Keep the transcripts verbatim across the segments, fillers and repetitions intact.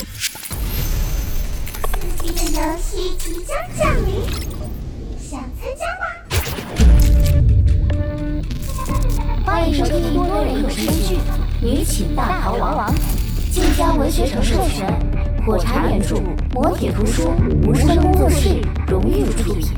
刺激的游戏即将降临，想参加吗？ 欢迎收听多人有声剧《女寝大逃亡》，晋江文学城授权，火柴原著，磨铁图书，无声工作室荣誉出品。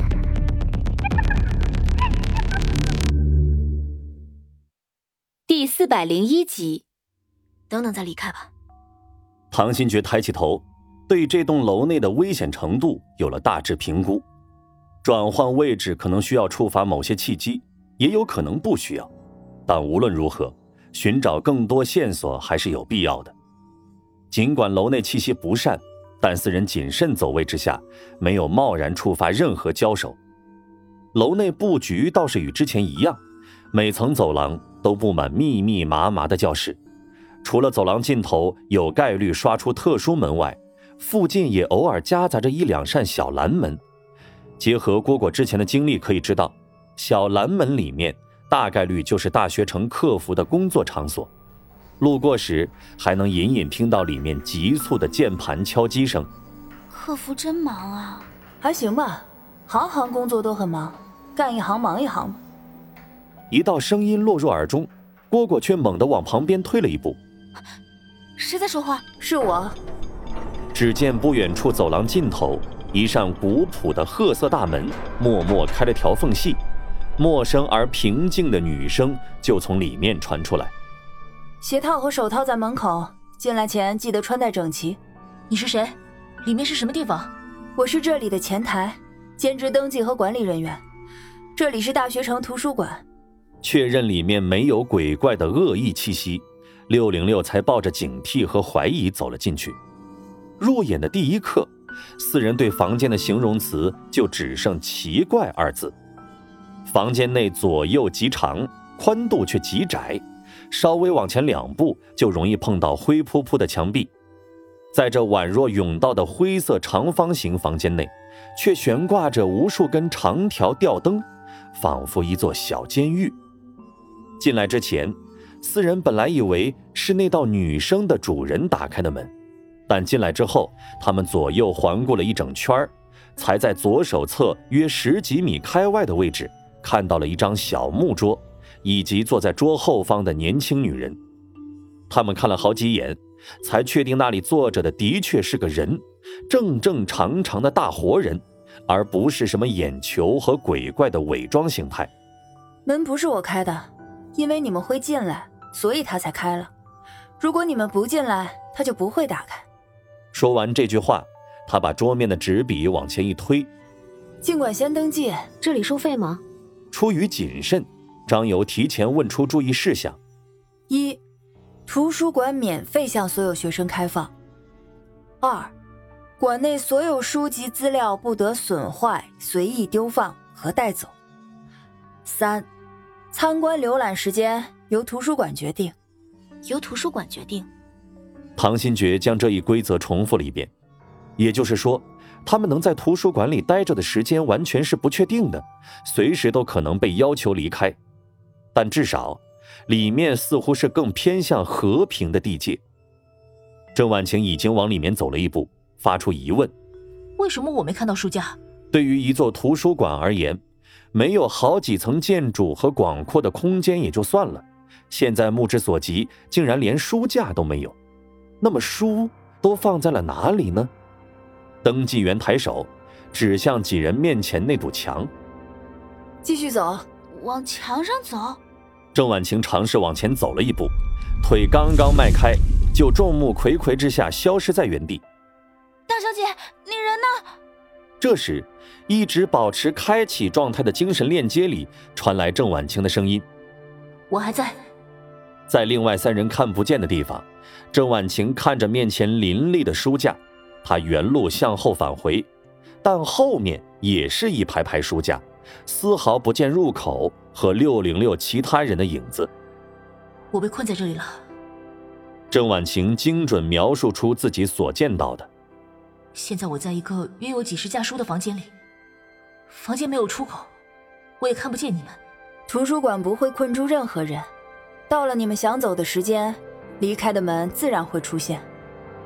第四百零一集， 等等再离开吧。 唐新觉抬起头，对这栋楼内的危险程度有了大致评估。转换位置可能需要触发某些契机，也有可能不需要，但无论如何，寻找更多线索还是有必要的。尽管楼内气息不善，但四人谨慎走位之下，没有贸然触发任何交手。楼内布局倒是与之前一样，每层走廊都布满密密麻麻的教室，除了走廊尽头有概率刷出特殊门外，附近也偶尔夹杂着一两扇小蓝门。结合蝈蝈之前的经历可以知道，小蓝门里面大概率就是大学城客服的工作场所。路过时还能隐隐听到里面急促的键盘敲击声。 客服真忙啊。还行吧，行行工作都很忙，干一行忙一行吧。 一道声音落入耳中，蝈蝈却猛地往旁边退了一步。 谁在说话？是我。 只见不远处走廊尽头，一扇古朴的褐色大门默默开了条缝隙，陌生而平静的女声就从里面传出来。 鞋套和手套在门口，进来前记得穿戴整齐。 你是谁？里面是什么地方？ 我是这里的前台，兼职登记和管理人员。这里是大学城图书馆。 确认里面没有鬼怪的恶意气息，六零六才抱着警惕和怀疑走了进去。入眼的第一刻，四人对房间的形容词就只剩奇怪二字。房间内左右极长，宽度却极窄，稍微往前两步就容易碰到灰扑扑的墙壁。在这宛若甬道的灰色长方形房间内，却悬挂着无数根长条吊灯，仿佛一座小监狱。进来之前，四人本来以为是那道女声的主人打开的门，但进来之后，他们左右环顾了一整圈，才在左手侧约十几米开外的位置看到了一张小木桌，以及坐在桌后方的年轻女人。他们看了好几眼，才确定那里坐着的的确是个人，正正常常的大活人，而不是什么眼球和鬼怪的伪装形态。 门不是我开的，因为你们会进来，所以他才开了。如果你们不进来，他就不会打开。 说完这句话，他把桌面的纸笔往前一推。 尽管先登记。 这里收费吗？ 出于谨慎，张游提前问出注意事项： 一、图书馆免费向所有学生开放；二、馆内所有书籍资料不得损坏、随意丢放和带走；三、参观浏览时间由图书馆决定。 由图书馆决定。 唐新觉将这一规则重复了一遍，也就是说，他们能在图书馆里待着的时间完全是不确定的，随时都可能被要求离开。但至少里面似乎是更偏向和平的地界。郑婉晴已经往里面走了一步，发出疑问： 为什么我没看到书架？ 对于一座图书馆而言，没有好几层建筑和广阔的空间也就算了，现在目之所及竟然连书架都没有。那么书都放在了哪里呢？登记员抬手指向几人面前那堵墙。 继续走。 往墙上走。 郑婉晴尝试往前走了一步，腿刚刚迈开，就众目睽睽之下消失在原地。 大小姐，你人呢？ 这时一直保持开启状态的精神链接里传来郑婉晴的声音： 我还在。 在另外三人看不见的地方，郑婉晴看着面前林立的书架，她原路向后返回，但后面也是一排排书架，丝毫不见入口和六零六其他人的影子。 我被困在这里了。 郑婉晴精准描述出自己所见到的。 现在我在一个约有几十架书的房间里，房间没有出口，我也看不见你们。 图书馆不会困住任何人，到了你们想走的时间，离开的门自然会出现。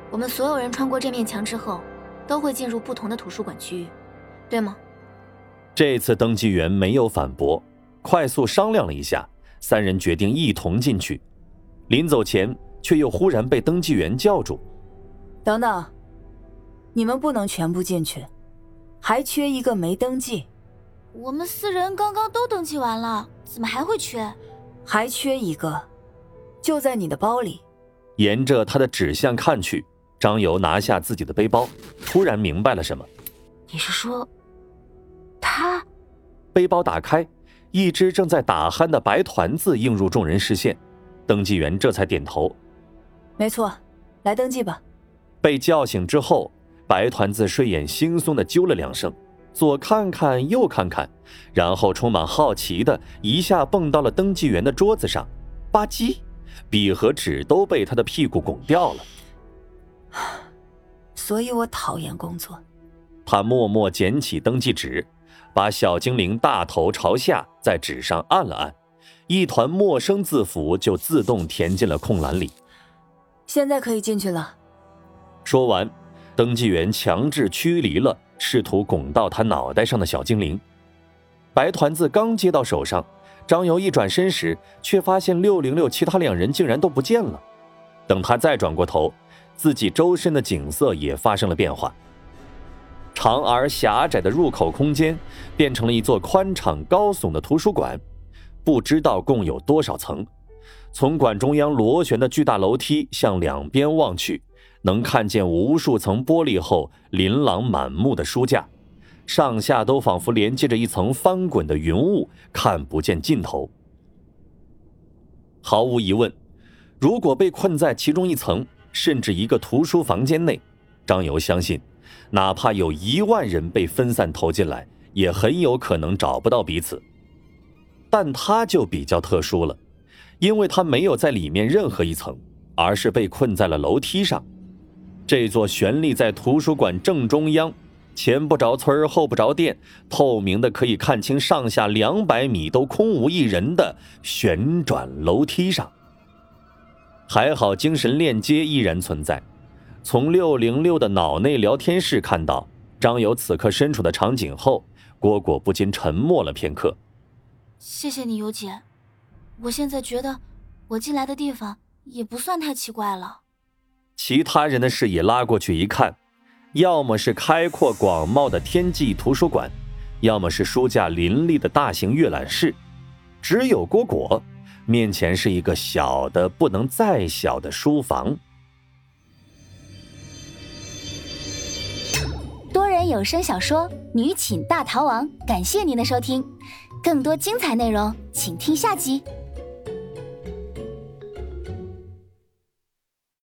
我们所有人穿过这面墙之后，都会进入不同的图书馆区域，对吗？ 这次登记员没有反驳，快速商量了一下，三人决定一同进去。临走前，却又忽然被登记员叫住：“ 等等，你们不能全部进去，还缺一个没登记。” 我们四人刚刚都登记完了，怎么还会缺？ 还缺一个，就在你的包里。 沿着他的指向看去，张游拿下自己的背包，突然明白了什么。 你是说，他？ 背包打开，一只正在打鼾的白团子映入众人视线，登记员这才点头。 没错，来登记吧。 被叫醒之后，白团子睡眼惺忪地啾了两声，左看看右看看，然后充满好奇的一下蹦到了登记员的桌子上，吧唧，笔和纸都被他的屁股拱掉了。 所以我讨厌工作。 他默默捡起登记纸，把小精灵大头朝下在纸上按了按，一团陌生字符就自动填进了空栏里。 现在可以进去了。 说完，登记员强制驱离了试图拱到他脑袋上的小精灵。白团子刚接到手上，张游一转身时，却发现六零六其他两人竟然都不见了。等他再转过头，自己周身的景色也发生了变化。长而狭窄的入口空间变成了一座宽敞高耸的图书馆，不知道共有多少层。从馆中央螺旋的巨大楼梯向两边望去，能看见无数层玻璃后琳琅满目的书架，上下都仿佛连接着一层翻滚的云雾，看不见尽头。毫无疑问，如果被困在其中一层，甚至一个图书房间内，张游相信哪怕有一万人被分散投进来，也很有可能找不到彼此。但他就比较特殊了，因为他没有在里面任何一层，而是被困在了楼梯上。这座悬立在图书馆正中央，前不着村后不着店，透明的可以看清上下两百米都空无一人的旋转楼梯上。还好精神链接依然存在，从六零六的脑内聊天室看到张游此刻身处的场景后，蝈蝈不禁沉默了片刻。 谢谢你，尤姐。我现在觉得我进来的地方也不算太奇怪了。 其他人的视野拉过去一看，要么是开阔广袤的天际图书馆，要么是书架林立的大型阅览室，只有蝈蝈面前是一个小的不能再小的书房。 多人有声小说《女寝大逃亡》，感谢您的收听，更多精彩内容请听下集。